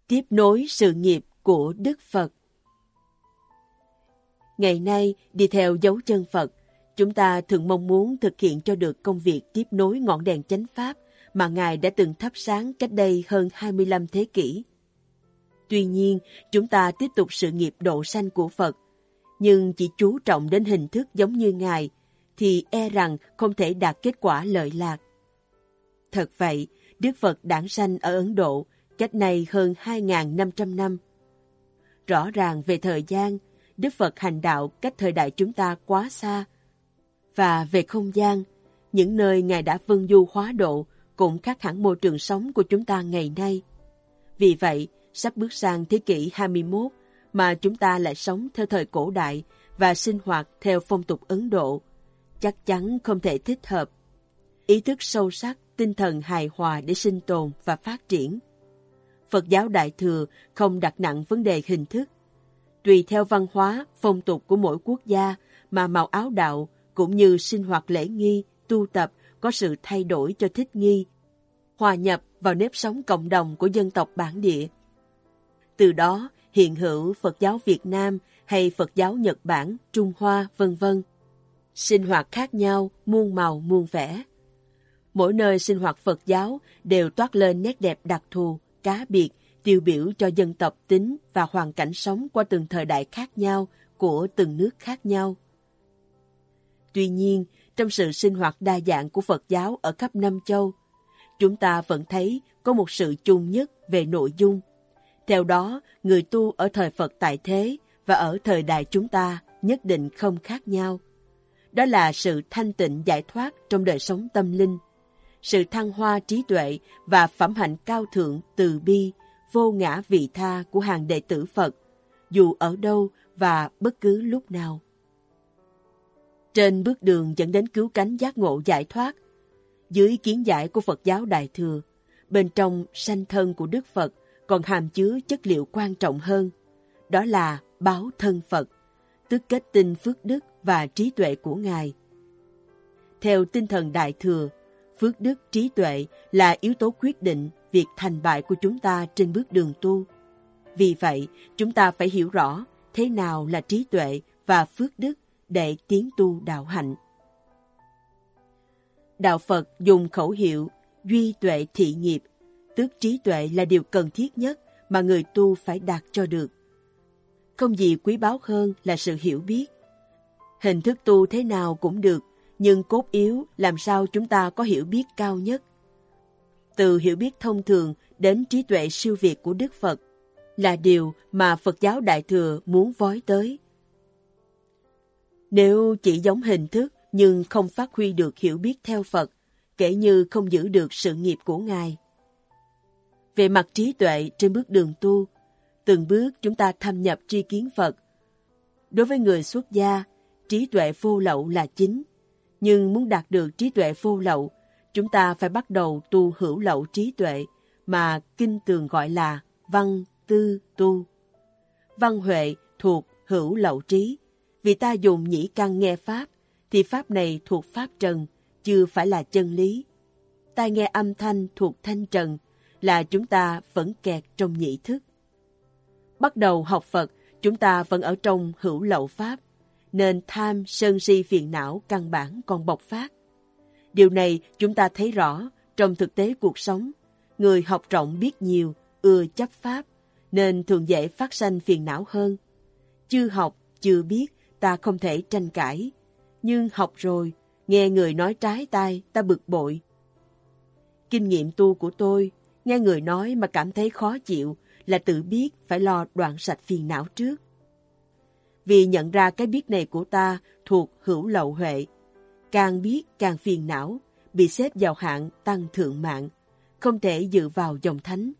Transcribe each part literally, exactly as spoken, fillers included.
Tiếp nối sự nghiệp của Đức Phật. Ngày nay, đi theo dấu chân Phật, chúng ta thường mong muốn thực hiện cho được công việc tiếp nối ngọn đèn chánh pháp mà Ngài đã từng thắp sáng cách đây hơn hai mươi lăm thế kỷ. Tuy nhiên, chúng ta tiếp tục sự nghiệp độ sanh của Phật, nhưng chỉ chú trọng đến hình thức giống như Ngài, thì e rằng không thể đạt kết quả lợi lạc. Thật vậy, Đức Phật đản sanh ở Ấn Độ cách nay hơn hai nghìn năm trăm năm. Rõ ràng về thời gian, Đức Phật hành đạo cách thời đại chúng ta quá xa. Và về không gian, những nơi Ngài đã vân du hóa độ cũng khác hẳn môi trường sống của chúng ta ngày nay. Vì vậy, sắp bước sang thế kỷ hai mươi mốt mà chúng ta lại sống theo thời cổ đại và sinh hoạt theo phong tục Ấn Độ, chắc chắn không thể thích hợp. Ý thức sâu sắc, tinh thần hài hòa để sinh tồn và phát triển. Phật giáo Đại Thừa không đặt nặng vấn đề hình thức. Tùy theo văn hóa, phong tục của mỗi quốc gia mà màu áo đạo cũng như sinh hoạt lễ nghi, tu tập có sự thay đổi cho thích nghi, hòa nhập vào nếp sống cộng đồng của dân tộc bản địa. Từ đó hiện hữu Phật giáo Việt Nam hay Phật giáo Nhật Bản, Trung Hoa, vân vân. Sinh hoạt khác nhau, muôn màu muôn vẻ. Mỗi nơi sinh hoạt Phật giáo đều toát lên nét đẹp đặc thù, cá biệt, tiêu biểu cho dân tộc tính và hoàn cảnh sống qua từng thời đại khác nhau của từng nước khác nhau. Tuy nhiên, trong sự sinh hoạt đa dạng của Phật giáo ở khắp năm châu, chúng ta vẫn thấy có một sự chung nhất về nội dung. Theo đó, người tu ở thời Phật tại thế và ở thời đại chúng ta nhất định không khác nhau. Đó là sự thanh tịnh giải thoát trong đời sống tâm linh, sự thăng hoa trí tuệ và phẩm hạnh cao thượng từ bi, vô ngã vị tha của hàng đệ tử Phật, dù ở đâu và bất cứ lúc nào. Trên bước đường dẫn đến cứu cánh giác ngộ giải thoát, dưới kiến giải của Phật giáo Đại Thừa, bên trong sanh thân của Đức Phật còn hàm chứa chất liệu quan trọng hơn, đó là báo thân Phật, tức kết tinh phước đức và trí tuệ của Ngài. Theo tinh thần Đại Thừa, phước đức trí tuệ là yếu tố quyết định việc thành bại của chúng ta trên bước đường tu. Vì vậy, chúng ta phải hiểu rõ thế nào là trí tuệ và phước đức để tiến tu đạo hạnh. Đạo Phật dùng khẩu hiệu duy tuệ thị nghiệp, tức trí tuệ là điều cần thiết nhất mà người tu phải đạt cho được. Không gì quý báu hơn là sự hiểu biết. Hình thức tu thế nào cũng được, nhưng cốt yếu làm sao chúng ta có hiểu biết cao nhất. Từ hiểu biết thông thường đến trí tuệ siêu việt của Đức Phật là điều mà Phật giáo Đại Thừa muốn vói tới. Nếu chỉ giống hình thức nhưng không phát huy được hiểu biết theo Phật, kể như không giữ được sự nghiệp của Ngài. Về mặt trí tuệ trên bước đường tu, từng bước chúng ta thâm nhập tri kiến Phật. Đối với người xuất gia, trí tuệ vô lậu là chính. Nhưng muốn đạt được trí tuệ vô lậu, chúng ta phải bắt đầu tu hữu lậu trí tuệ mà kinh tường gọi là văn tư tu. Văn huệ thuộc hữu lậu trí. Vì ta dùng nhĩ căn nghe Pháp, thì Pháp này thuộc Pháp trần, chưa phải là chân lý. Tai nghe âm thanh thuộc thanh trần, là chúng ta vẫn kẹt trong nhĩ thức. Bắt đầu học Phật, chúng ta vẫn ở trong hữu lậu Pháp, nên tham, sân si phiền não căn bản còn bộc phát. Điều này chúng ta thấy rõ trong thực tế cuộc sống. Người học rộng biết nhiều, ưa chấp Pháp, nên thường dễ phát sanh phiền não hơn. Chưa học, chưa biết, ta không thể tranh cãi. Nhưng học rồi, nghe người nói trái tai, ta bực bội. Kinh nghiệm tu của tôi, nghe người nói mà cảm thấy khó chịu là tự biết phải lo đoạn sạch phiền não trước. Vì nhận ra cái biết này của ta thuộc hữu lậu huệ, càng biết càng phiền não, bị xếp vào hạng tăng thượng mạng, không thể dự vào dòng thánh.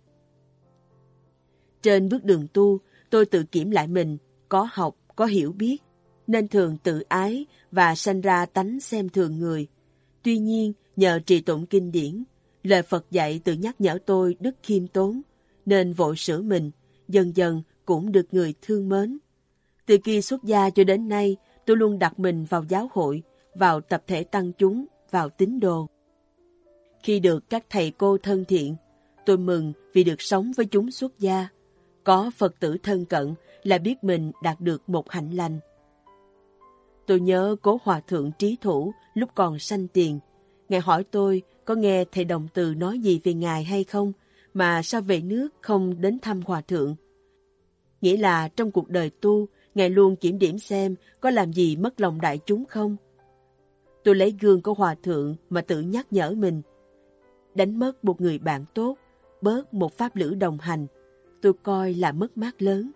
Trên bước đường tu, tôi tự kiểm lại mình, có học, có hiểu biết, nên thường tự ái và sanh ra tánh xem thường người. Tuy nhiên, nhờ trì tụng kinh điển, lời Phật dạy tự nhắc nhở tôi đức khiêm tốn, nên vội sửa mình, dần dần cũng được người thương mến. Từ khi xuất gia cho đến nay, tôi luôn đặt mình vào giáo hội, vào tập thể tăng chúng, vào tín đồ. Khi được các thầy cô thân thiện, tôi mừng vì được sống với chúng xuất gia. Có Phật tử thân cận là biết mình đạt được một hạnh lành. Tôi nhớ Cố Hòa Thượng Trí Thủ lúc còn sanh tiền. Ngài hỏi tôi có nghe thầy Đồng Từ nói gì về Ngài hay không, mà sao về nước không đến thăm Hòa Thượng. Nghĩa là trong cuộc đời tu, Ngài luôn kiểm điểm xem có làm gì mất lòng đại chúng không. Tôi lấy gương của Hòa Thượng mà tự nhắc nhở mình. Đánh mất một người bạn tốt, bớt một pháp lữ đồng hành, tôi coi là mất mát lớn.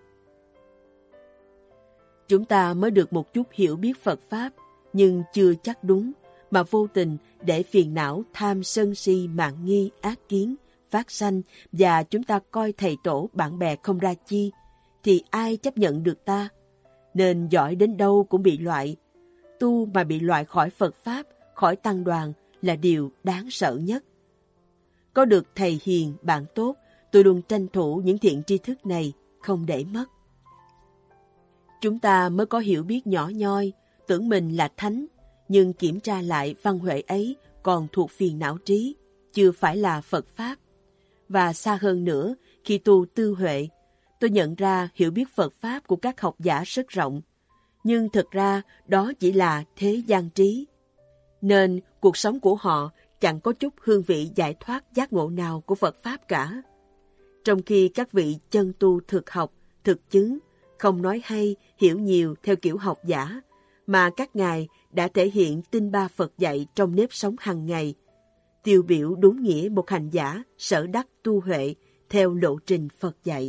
Chúng ta mới được một chút hiểu biết Phật Pháp, nhưng chưa chắc đúng, mà vô tình để phiền não tham sân si mạn nghi ác kiến phát sanh, và chúng ta coi thầy tổ bạn bè không ra chi, thì ai chấp nhận được ta? Nên giỏi đến đâu cũng bị loại. Tu mà bị loại khỏi Phật Pháp, khỏi tăng đoàn là điều đáng sợ nhất. Có được thầy hiền, bạn tốt, tôi luôn tranh thủ những thiện tri thức này, không để mất. Chúng ta mới có hiểu biết nhỏ nhoi, tưởng mình là thánh, nhưng kiểm tra lại văn huệ ấy còn thuộc phiền não trí, chưa phải là Phật Pháp. Và xa hơn nữa, khi tu tư huệ, tôi nhận ra hiểu biết Phật Pháp của các học giả rất rộng, nhưng thực ra đó chỉ là thế gian trí. Nên cuộc sống của họ chẳng có chút hương vị giải thoát giác ngộ nào của Phật Pháp cả. Trong khi các vị chân tu thực học, thực chứng, không nói hay, hiểu nhiều theo kiểu học giả, mà các ngài đã thể hiện tinh ba Phật dạy trong nếp sống hàng ngày, tiêu biểu đúng nghĩa một hành giả sở đắc tu huệ theo lộ trình Phật dạy.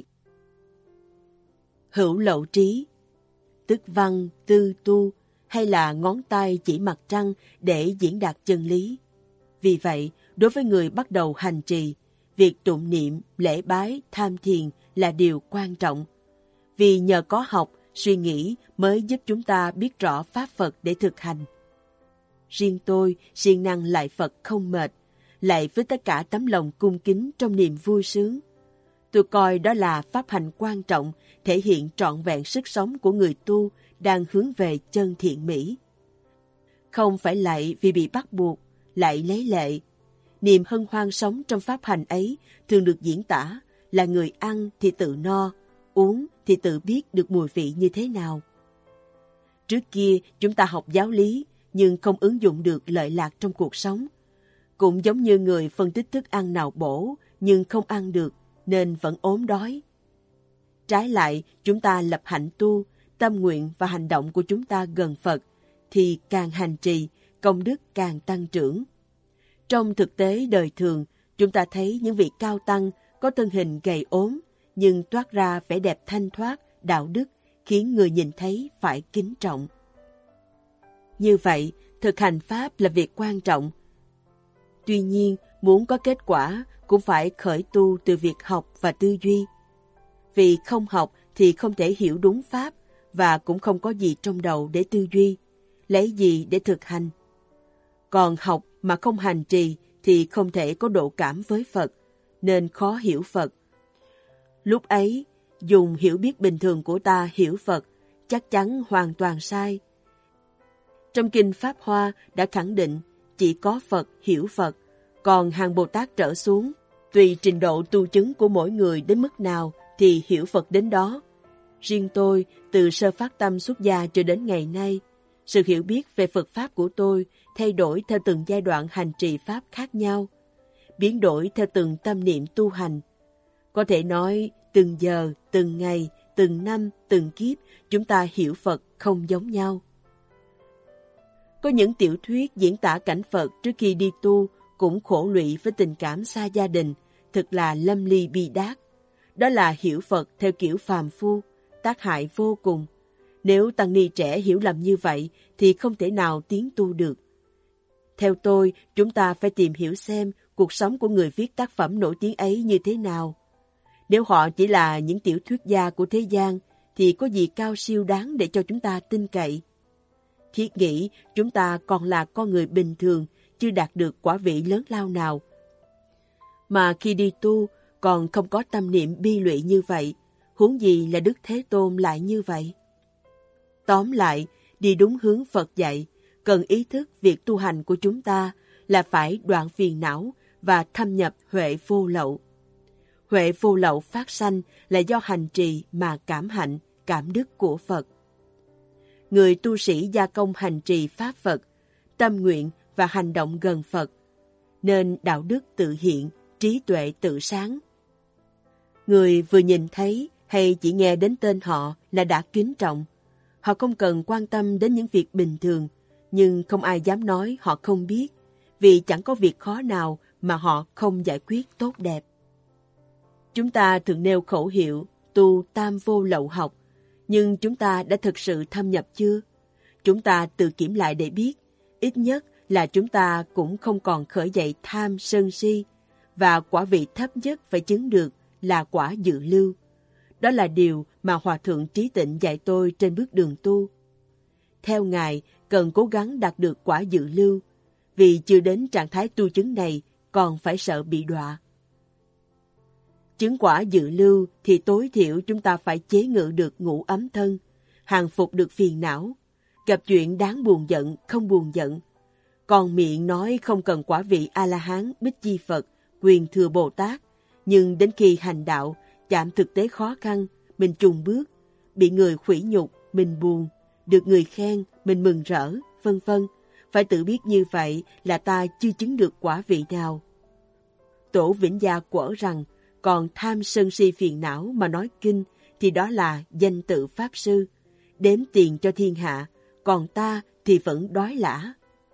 Hữu lậu trí, tức văn, tư, tu, hay là ngón tay chỉ mặt trăng để diễn đạt chân lý. Vì vậy, đối với người bắt đầu hành trì, việc tụng niệm, lễ bái, tham thiền là điều quan trọng. Vì nhờ có học, suy nghĩ mới giúp chúng ta biết rõ Pháp Phật để thực hành. Riêng tôi, siêng năng lại Phật không mệt, lại với tất cả tấm lòng cung kính trong niềm vui sướng. Tôi coi đó là pháp hành quan trọng, thể hiện trọn vẹn sức sống của người tu đang hướng về chân thiện mỹ. Không phải lạy vì bị bắt buộc, lại lấy lệ. Niềm hân hoan sống trong pháp hành ấy thường được diễn tả là người ăn thì tự no, uống thì tự biết được mùi vị như thế nào. Trước kia chúng ta học giáo lý nhưng không ứng dụng được lợi lạc trong cuộc sống. Cũng giống như người phân tích thức ăn nào bổ nhưng không ăn được nên vẫn ốm đói. Trái lại, chúng ta lập hạnh tu, tâm nguyện và hành động của chúng ta gần Phật, thì càng hành trì, công đức càng tăng trưởng. Trong thực tế đời thường, chúng ta thấy những vị cao tăng có thân hình gầy ốm, nhưng toát ra vẻ đẹp thanh thoát, đạo đức, khiến người nhìn thấy phải kính trọng. Như vậy, thực hành Pháp là việc quan trọng. Tuy nhiên, muốn có kết quả cũng phải khởi tu từ việc học và tư duy. Vì không học thì không thể hiểu đúng Pháp và cũng không có gì trong đầu để tư duy, lấy gì để thực hành. Còn học mà không hành trì thì không thể có độ cảm với Phật, nên khó hiểu Phật. Lúc ấy, dùng hiểu biết bình thường của ta hiểu Phật chắc chắn hoàn toàn sai. Trong Kinh Pháp Hoa đã khẳng định chỉ có Phật hiểu Phật, còn hàng Bồ Tát trở xuống, tùy trình độ tu chứng của mỗi người đến mức nào thì hiểu Phật đến đó. Riêng tôi, từ sơ phát tâm xuất gia cho đến ngày nay, sự hiểu biết về Phật Pháp của tôi thay đổi theo từng giai đoạn hành trì Pháp khác nhau, biến đổi theo từng tâm niệm tu hành. Có thể nói, từng giờ, từng ngày, từng năm, từng kiếp, chúng ta hiểu Phật không giống nhau. Có những tiểu thuyết diễn tả cảnh Phật trước khi đi tu cũng khổ lụy với tình cảm xa gia đình, thực là lâm ly bi đát. Đó là hiểu Phật theo kiểu phàm phu, tác hại vô cùng. Nếu tăng ni trẻ hiểu lầm như vậy thì không thể nào tiến tu được. Theo tôi, chúng ta phải tìm hiểu xem cuộc sống của người viết tác phẩm nổi tiếng ấy như thế nào. Nếu họ chỉ là những tiểu thuyết gia của thế gian, thì có gì cao siêu đáng để cho chúng ta tin cậy. Thiết nghĩ chúng ta còn là con người bình thường, chưa đạt được quả vị lớn lao nào. Mà khi đi tu, còn không có tâm niệm bi lụy như vậy, huống gì là Đức Thế Tôn lại như vậy. Tóm lại, đi đúng hướng Phật dạy, cần ý thức việc tu hành của chúng ta là phải đoạn phiền não và thâm nhập huệ vô lậu. Huệ vô lậu phát sanh là do hành trì mà cảm hạnh, cảm đức của Phật. Người tu sĩ gia công hành trì Pháp Phật, tâm nguyện và hành động gần Phật, nên đạo đức tự hiện, trí tuệ tự sáng. Người vừa nhìn thấy hay chỉ nghe đến tên họ là đã kính trọng. Họ không cần quan tâm đến những việc bình thường, nhưng không ai dám nói họ không biết, vì chẳng có việc khó nào mà họ không giải quyết tốt đẹp. Chúng ta thường nêu khẩu hiệu tu tam vô lậu học, nhưng chúng ta đã thực sự thâm nhập chưa? Chúng ta tự kiểm lại để biết, ít nhất là chúng ta cũng không còn khởi dậy tham sân si, và quả vị thấp nhất phải chứng được là quả dự lưu. Đó là điều mà Hòa Thượng Trí Tịnh dạy tôi trên bước đường tu. Theo Ngài, cần cố gắng đạt được quả dự lưu, vì chưa đến trạng thái tu chứng này còn phải sợ bị đọa. Chứng quả dự lưu thì tối thiểu chúng ta phải chế ngự được ngũ ấm thân, hàng phục được phiền não, gặp chuyện đáng buồn giận không buồn giận. Còn miệng nói không cần quả vị A-la-hán, Bích Chi Phật, Quyền Thừa Bồ Tát, nhưng đến khi hành đạo, chạm thực tế khó khăn, mình chùn bước, bị người khuỷ nhục, mình buồn, được người khen, mình mừng rỡ, vân vân. Phải tự biết như vậy là ta chưa chứng được quả vị nào. Tổ Vĩnh Gia quở rằng, còn tham sân si phiền não mà nói kinh thì đó là danh tự Pháp Sư, đếm tiền cho thiên hạ, còn ta thì vẫn đói lả.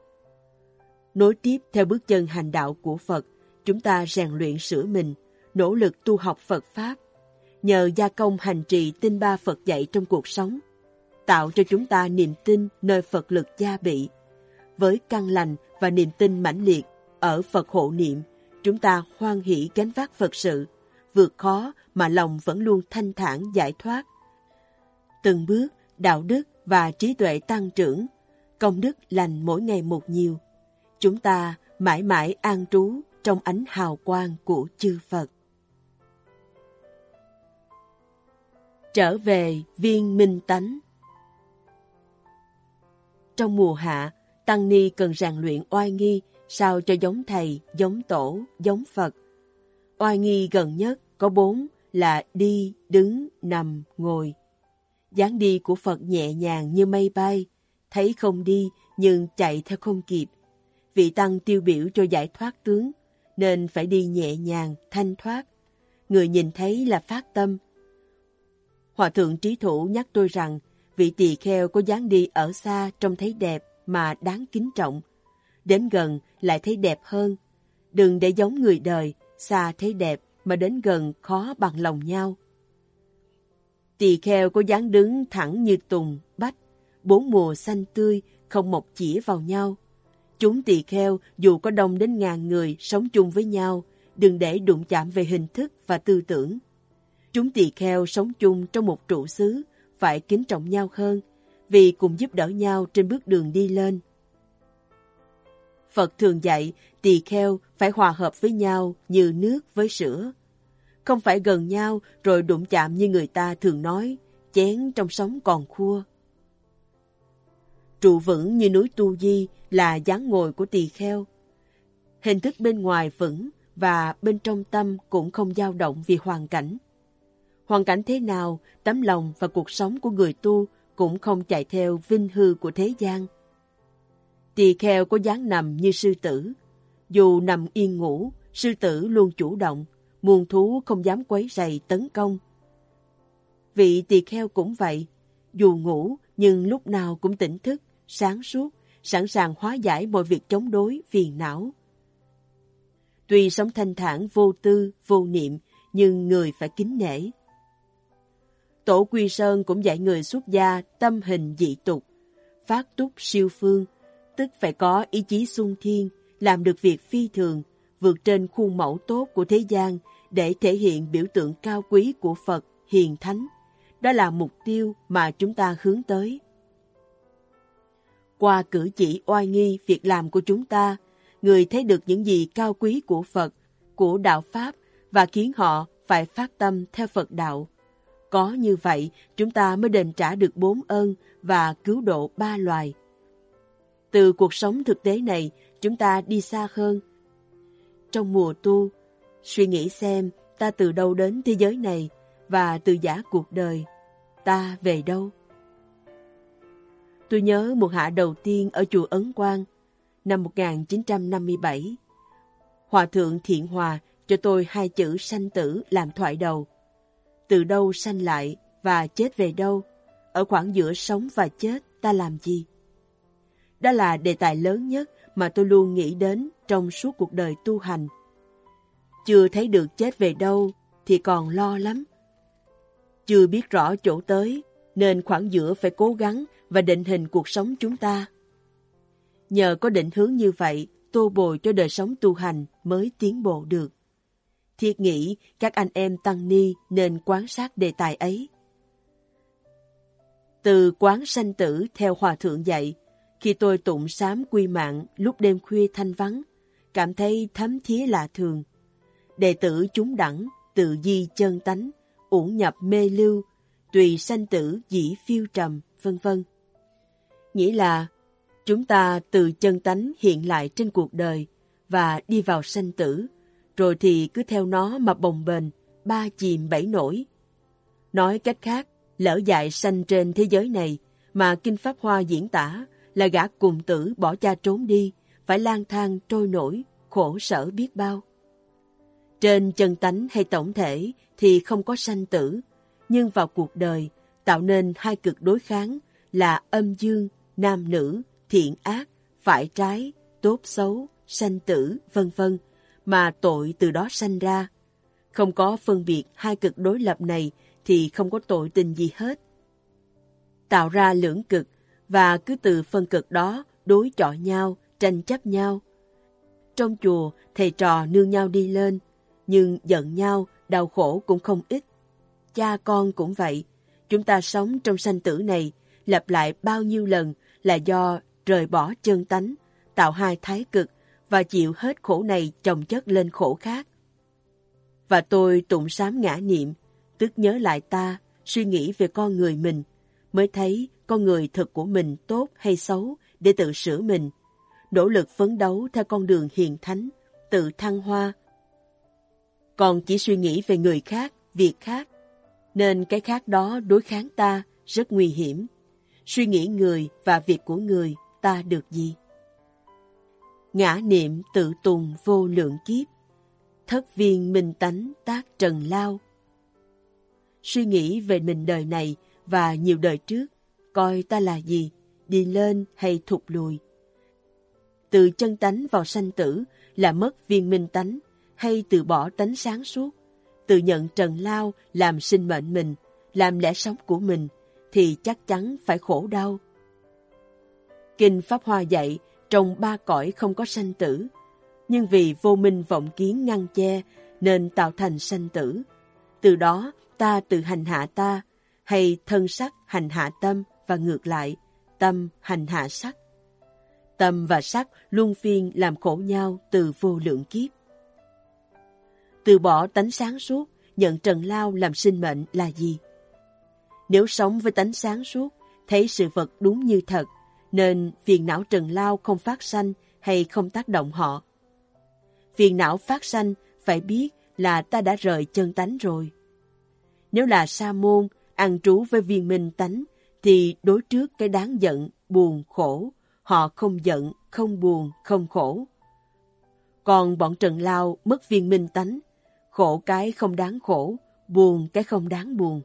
Nối tiếp theo bước chân hành đạo của Phật, chúng ta rèn luyện sửa mình, nỗ lực tu học Phật Pháp, nhờ gia công hành trì tinh ba Phật dạy trong cuộc sống, tạo cho chúng ta niềm tin nơi Phật lực gia bị. Với căn lành và niềm tin mãnh liệt ở Phật hộ niệm, chúng ta hoan hỷ gánh vác Phật sự, vượt khó mà lòng vẫn luôn thanh thản giải thoát. Từng bước, đạo đức và trí tuệ tăng trưởng, công đức lành mỗi ngày một nhiều. Chúng ta mãi mãi an trú trong ánh hào quang của chư Phật. Trở về viên minh tánh. Trong mùa hạ, tăng ni cần rèn luyện oai nghi sao cho giống thầy, giống tổ, giống Phật. Oai nghi gần nhất có bốn là đi, đứng, nằm, ngồi. Dáng đi của Phật nhẹ nhàng như mây bay, thấy không đi nhưng chạy theo không kịp. Vị tăng tiêu biểu cho giải thoát tướng, nên phải đi nhẹ nhàng, thanh thoát. Người nhìn thấy là phát tâm. Hòa Thượng Trí Thủ nhắc tôi rằng, vị tỳ kheo có dáng đi ở xa trông thấy đẹp mà đáng kính trọng. Đến gần lại thấy đẹp hơn. Đừng để giống người đời, xa thấy đẹp mà đến gần khó bằng lòng nhau. Tỳ kheo có dáng đứng thẳng như tùng, bách, bốn mùa xanh tươi, không mọc chĩa vào nhau. Chúng tỳ kheo dù có đông đến ngàn người sống chung với nhau, đừng để đụng chạm về hình thức và tư tưởng. Chúng tỳ kheo sống chung trong một trụ xứ, phải kính trọng nhau hơn, vì cùng giúp đỡ nhau trên bước đường đi lên. Phật thường dạy tỳ kheo phải hòa hợp với nhau như nước với sữa. Không phải gần nhau rồi đụng chạm như người ta thường nói, chén trong sống còn khua. Trụ vững như núi Tu Di là dáng ngồi của tỳ kheo. Hình thức bên ngoài vững và bên trong tâm cũng không dao động vì hoàn cảnh. Hoàn cảnh thế nào, tấm lòng và cuộc sống của người tu cũng không chạy theo vinh hư của thế gian. Tỳ kheo có dáng nằm như sư tử. Dù nằm yên ngủ, sư tử luôn chủ động, muôn thú không dám quấy rầy tấn công. Vị tỳ kheo cũng vậy, dù ngủ nhưng lúc nào cũng tỉnh thức, sáng suốt, sẵn sàng hóa giải mọi việc chống đối, phiền não. Tuy sống thanh thản vô tư, vô niệm, nhưng người phải kính nể. Tổ Quy Sơn cũng dạy người xuất gia tâm hình dị tục, phát túc siêu phương, tức phải có ý chí xuân thiên, làm được việc phi thường, vượt trên khuôn mẫu tốt của thế gian để thể hiện biểu tượng cao quý của Phật, hiền thánh. Đó là mục tiêu mà chúng ta hướng tới. Qua cử chỉ oai nghi việc làm của chúng ta, người thấy được những gì cao quý của Phật, của đạo Pháp và khiến họ phải phát tâm theo Phật đạo. Có như vậy, chúng ta mới đền trả được bốn ơn và cứu độ ba loài. Từ cuộc sống thực tế này, chúng ta đi xa hơn. Trong mùa tu, suy nghĩ xem ta từ đâu đến thế giới này và từ giã cuộc đời, ta về đâu? Tôi nhớ một hạ đầu tiên ở chùa Ấn Quang, năm một nghìn chín trăm năm mươi bảy. Hòa thượng Thiện Hòa cho tôi hai chữ sanh tử làm thoại đầu. Từ đâu sanh lại và chết về đâu? Ở khoảng giữa sống và chết ta làm gì? Đó là đề tài lớn nhất mà tôi luôn nghĩ đến trong suốt cuộc đời tu hành. Chưa thấy được chết về đâu thì còn lo lắm. Chưa biết rõ chỗ tới nên khoảng giữa phải cố gắng và định hình cuộc sống chúng ta. Nhờ có định hướng như vậy, tô bồi cho đời sống tu hành mới tiến bộ được. Thiết nghĩ các anh em tăng ni nên quan sát đề tài ấy. Từ quán sanh tử theo Hòa thượng dạy, khi tôi tụng sám quy mạng lúc đêm khuya thanh vắng, cảm thấy thấm thía lạ thường. Đệ tử chúng đẳng, tự di chân tánh, uổng nhập mê lưu, tùy sanh tử dĩ phiêu trầm, vân vân. Nghĩa là chúng ta từ chân tánh hiện lại trên cuộc đời và đi vào sanh tử, rồi thì cứ theo nó mà bồng bềnh, ba chìm bảy nổi. Nói cách khác, lỡ dại sanh trên thế giới này mà Kinh Pháp Hoa diễn tả là gã cùng tử bỏ cha trốn đi, phải lang thang trôi nổi, khổ sở biết bao. Trên chân tánh hay tổng thể thì không có sanh tử, nhưng vào cuộc đời tạo nên hai cực đối kháng là âm dương, nam nữ, thiện ác, phải trái, tốt xấu, sanh tử, vân vân, mà tội từ đó sanh ra. Không có phân biệt hai cực đối lập này thì không có tội tình gì hết. Tạo ra lưỡng cực và cứ từ phân cực đó đối chọi nhau, tranh chấp nhau. Trong chùa, thầy trò nương nhau đi lên, nhưng giận nhau, đau khổ cũng không ít. Cha con cũng vậy, chúng ta sống trong sanh tử này, lặp lại bao nhiêu lần là do rời bỏ chân tánh, tạo hai thái cực và chịu hết khổ này chồng chất lên khổ khác. Và tôi tụng sám ngã niệm, tức nhớ lại ta, suy nghĩ về con người mình, mới thấy con người thực của mình tốt hay xấu để tự sửa mình, nỗ lực phấn đấu theo con đường hiền thánh, tự thăng hoa. Còn chỉ suy nghĩ về người khác, việc khác, nên cái khác đó đối kháng ta rất nguy hiểm. Suy nghĩ người và việc của người, ta được gì? Ngã niệm tự tùng vô lượng kiếp, thất viên minh tánh tác trần lao. Suy nghĩ về mình đời này và nhiều đời trước, coi ta là gì, đi lên hay thụt lùi. Từ chân tánh vào sanh tử là mất viên minh tánh, hay từ bỏ tánh sáng suốt, tự nhận trần lao làm sinh mệnh mình, làm lẽ sống của mình, thì chắc chắn phải khổ đau. Kinh Pháp Hoa dạy, trong ba cõi không có sanh tử, nhưng vì vô minh vọng kiến ngăn che nên tạo thành sanh tử. Từ đó ta tự hành hạ ta, hay thân sắc hành hạ tâm và ngược lại, tâm hành hạ sắc. Tâm và sắc luân phiên làm khổ nhau từ vô lượng kiếp. Từ bỏ tánh sáng suốt, nhận trần lao làm sinh mệnh là gì? Nếu sống với tánh sáng suốt, thấy sự vật đúng như thật, nên phiền não trần lao không phát sanh hay không tác động họ. Phiền não phát sanh phải biết là ta đã rời chân tánh rồi. Nếu là sa môn, ăn trú với viên minh tánh, thì đối trước cái đáng giận, buồn, khổ, họ không giận, không buồn, không khổ. Còn bọn trần lao mất viên minh tánh, khổ cái không đáng khổ, buồn cái không đáng buồn.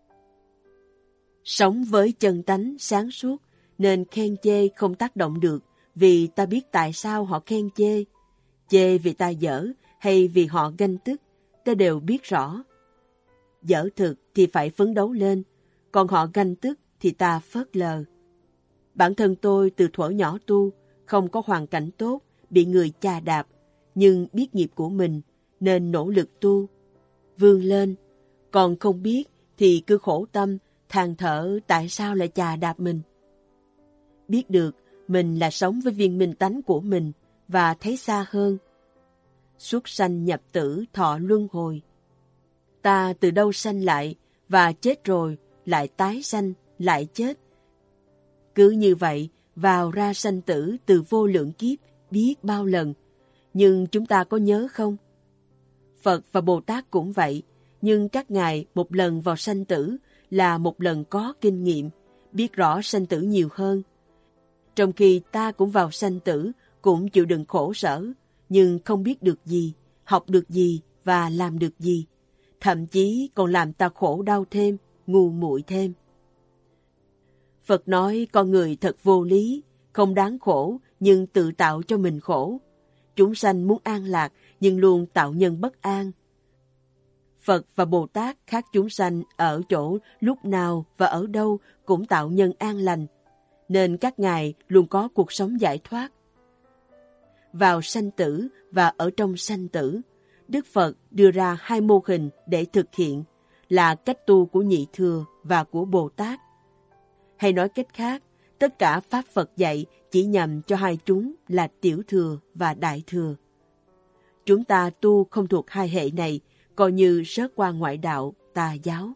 Sống với chân tánh sáng suốt, nên khen chê không tác động được, vì ta biết tại sao họ khen chê. Chê vì ta dở hay vì họ ganh tức, ta đều biết rõ. Dở thực thì phải phấn đấu lên, còn họ ganh tức thì ta phớt lờ. Bản thân tôi từ thuở nhỏ tu, không có hoàn cảnh tốt, bị người chà đạp, nhưng biết nghiệp của mình, nên nỗ lực tu, vươn lên. Còn không biết thì cứ khổ tâm, than thở tại sao lại chà đạp mình. Biết được mình là sống với viên minh tánh của mình và thấy xa hơn. Xuất sanh nhập tử thọ luân hồi. Ta từ đâu sanh lại và chết rồi lại tái sanh, lại chết. Cứ như vậy vào ra sanh tử từ vô lượng kiếp biết bao lần. Nhưng chúng ta có nhớ không? Phật và Bồ Tát cũng vậy, nhưng các ngài một lần vào sanh tử là một lần có kinh nghiệm, biết rõ sanh tử nhiều hơn. Trong khi ta cũng vào sanh tử, cũng chịu đựng khổ sở, nhưng không biết được gì, học được gì và làm được gì. Thậm chí còn làm ta khổ đau thêm, ngu muội thêm. Phật nói con người thật vô lý, không đáng khổ nhưng tự tạo cho mình khổ. Chúng sanh muốn an lạc nhưng luôn tạo nhân bất an. Phật và Bồ Tát khác chúng sanh ở chỗ lúc nào và ở đâu cũng tạo nhân an lành, nên các ngài luôn có cuộc sống giải thoát. Vào sanh tử và ở trong sanh tử, Đức Phật đưa ra hai mô hình để thực hiện, là cách tu của Nhị Thừa và của Bồ Tát. Hay nói cách khác, tất cả Pháp Phật dạy chỉ nhằm cho hai chúng là Tiểu Thừa và Đại Thừa. Chúng ta tu không thuộc hai hệ này, coi như rớt qua ngoại đạo, tà giáo.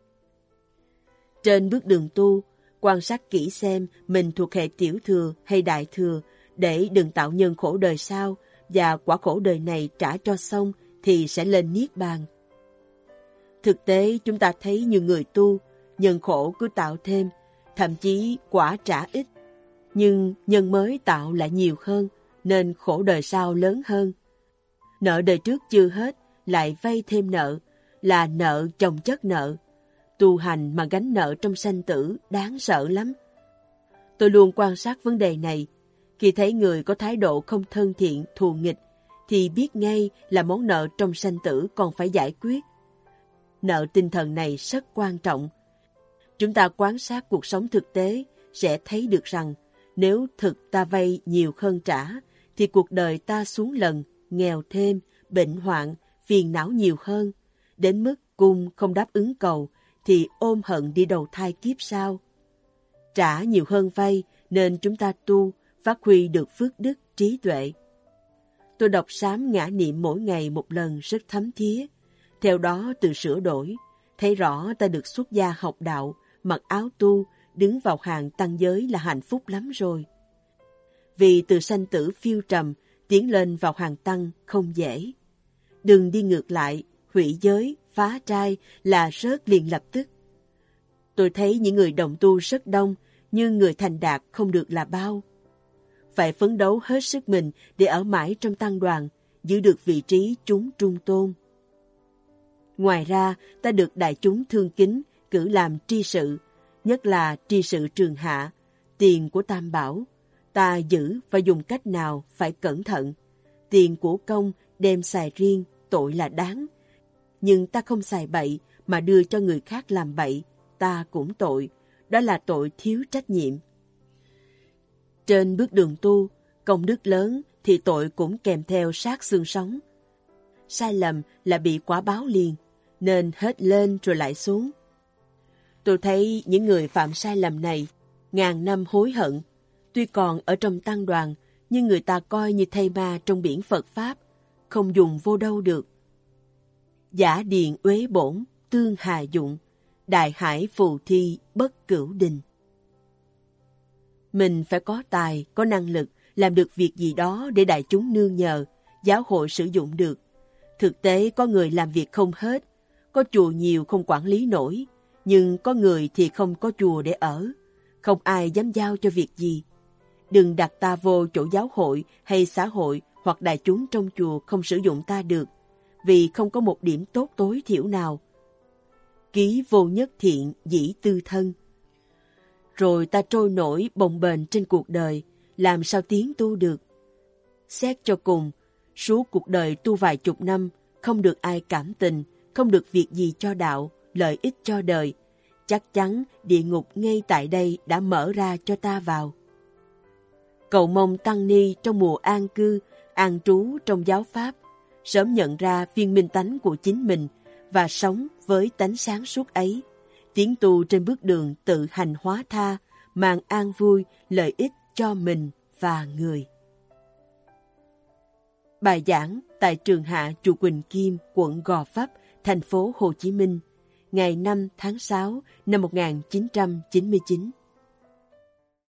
Trên bước đường tu, quan sát kỹ xem mình thuộc hệ Tiểu Thừa hay Đại Thừa, để đừng tạo nhân khổ đời sau, và quả khổ đời này trả cho xong thì sẽ lên Niết Bàn. Thực tế chúng ta thấy nhiều người tu, nhân khổ cứ tạo thêm, thậm chí quả trả ít, nhưng nhân mới tạo lại nhiều hơn, nên khổ đời sau lớn hơn. Nợ đời trước chưa hết, lại vay thêm nợ, là nợ chồng chất nợ. Tu hành mà gánh nợ trong sanh tử đáng sợ lắm. Tôi luôn quan sát vấn đề này. Khi thấy người có thái độ không thân thiện, thù nghịch, thì biết ngay là món nợ trong sanh tử còn phải giải quyết. Nợ tinh thần này rất quan trọng. Chúng ta quan sát cuộc sống thực tế sẽ thấy được rằng nếu thực ta vay nhiều hơn trả, thì cuộc đời ta xuống lần, nghèo thêm, bệnh hoạn, phiền não nhiều hơn. Đến mức cung không đáp ứng cầu, thì ôm hận đi đầu thai kiếp sau. Trả nhiều hơn vay nên chúng ta tu, phát huy được phước đức, trí tuệ. Tôi đọc sám ngã niệm mỗi ngày một lần rất thấm thía. Theo đó tự sửa đổi, thấy rõ ta được xuất gia học đạo, mặc áo tu, đứng vào hàng tăng giới là hạnh phúc lắm rồi. Vì từ sanh tử phiêu trầm, tiến lên vào hàng tăng không dễ. Đừng đi ngược lại, hủy giới, phá trai là rớt liền lập tức. Tôi thấy những người đồng tu rất đông, nhưng người thành đạt không được là bao. Phải phấn đấu hết sức mình để ở mãi trong tăng đoàn, giữ được vị trí chúng trung tôn. Ngoài ra, ta được đại chúng thương kính, cử làm tri sự, nhất là tri sự trường hạ, tiền của Tam Bảo. Ta giữ và dùng cách nào phải cẩn thận. Tiền của công đem xài riêng, tội là đáng. Nhưng ta không xài bậy mà đưa cho người khác làm bậy, ta cũng tội. Đó là tội thiếu trách nhiệm. Trên bước đường tu, công đức lớn thì tội cũng kèm theo sát xương sống. Sai lầm là bị quả báo liền, nên hết lên rồi lại xuống. Tôi thấy những người phạm sai lầm này, ngàn năm hối hận. Tuy còn ở trong tăng đoàn, nhưng người ta coi như thây ma trong biển Phật Pháp, không dùng vô đâu được. Giả điền uế bổn, tương hà dụng, đại hải phù thi bất cửu đình. Mình phải có tài, có năng lực, làm được việc gì đó để đại chúng nương nhờ, giáo hội sử dụng được. Thực tế có người làm việc không hết, có chùa nhiều không quản lý nổi, nhưng có người thì không có chùa để ở, không ai dám giao cho việc gì. Đừng đặt ta vô chỗ giáo hội hay xã hội hoặc đại chúng trong chùa không sử dụng ta được, vì không có một điểm tốt tối thiểu nào. Ký vô nhất thiện dĩ tư thân. Rồi ta trôi nổi bồng bềnh trên cuộc đời, làm sao tiến tu được? Xét cho cùng, suốt cuộc đời tu vài chục năm, không được ai cảm tình, không được việc gì cho đạo, lợi ích cho đời. Chắc chắn địa ngục ngay tại đây đã mở ra cho ta vào. Cầu mong tăng ni trong mùa an cư, an trú trong giáo pháp, sớm nhận ra viên minh tánh của chính mình và sống với tánh sáng suốt ấy, tiến tu trên bước đường tự hành hóa tha, mang an vui, lợi ích cho mình và người. Bài giảng tại Trường Hạ chùa Quỳnh Kim, quận Gò Vấp, thành phố Hồ Chí Minh, ngày năm tháng sáu năm một nghìn chín trăm chín mươi chín.